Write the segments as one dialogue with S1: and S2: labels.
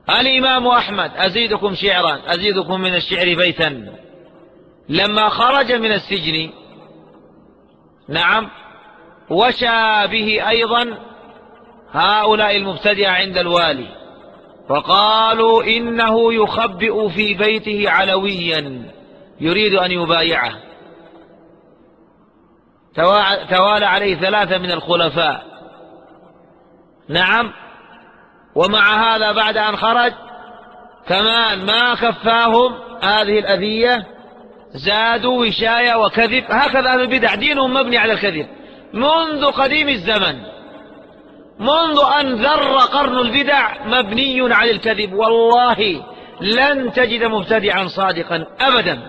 S1: الإمام أحمد أزيدكم شعرا، أزيدكم من الشعر بيتا، لما خرج من السجن، نعم، وشى به أيضا هؤلاء المبتدعة عند الوالي، فقالوا إنه يخبئ في بيته علويا يريد أن يبايعه. توالى عليه 3 من الخلفاء، نعم. ومع هذا بعد أن خرج كمان ما كفاهم هذه الأذية، زادوا وشاية وكذب. هكذا أهل البدع دينهم مبني على الكذب منذ قديم الزمن، منذ أن ذر قرن البدع مبني على الكذب. والله لن تجد مبتدعا صادقا أبدا.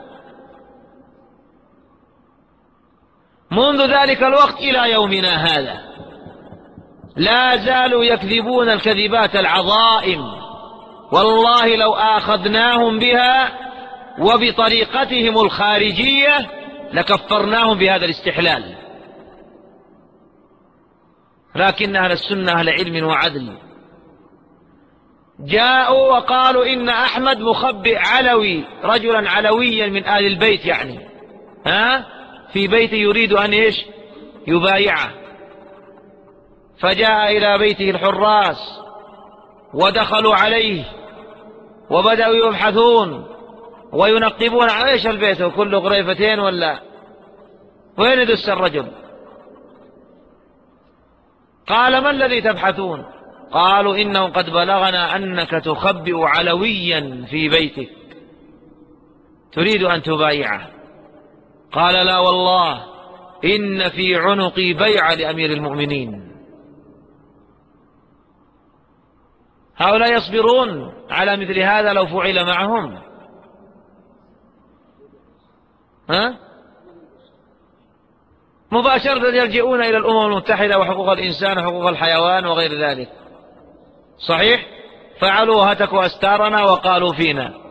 S1: منذ ذلك الوقت إلى يومنا هذا لا زالوا يكذبون الكذبات العظائم. والله لو آخذناهم بها وبطريقتهم الخارجية لكفرناهم بهذا الاستحلال. لكن أهل السنة أهل علم وعدل جاءوا وقالوا إن أحمد مخبئ علوي، رجلا علويا من آل البيت يعني، في بيته يريد أن إيش يبايعه. فجاء إلى بيته الحراس ودخلوا عليه وبدأوا يبحثون وينقبون عن إيش البيت، وكل غريفتين ولا وين يدس الرجل. قال ما الذي تبحثون؟ قالوا إنه قد بلغنا أنك تخبئ علويا في بيتك تريد أن تبايعه. قال لا والله إن في عنقي بيعة لأمير المؤمنين. هؤلاء يصبرون على مثل هذا لو فعل معهم؟ مباشرة يلجئون إلى الأمم المتحدة وحقوق الإنسان وحقوق الحيوان وغير ذلك. صحيح، فعلوا هتكوا أستارنا وقالوا فينا.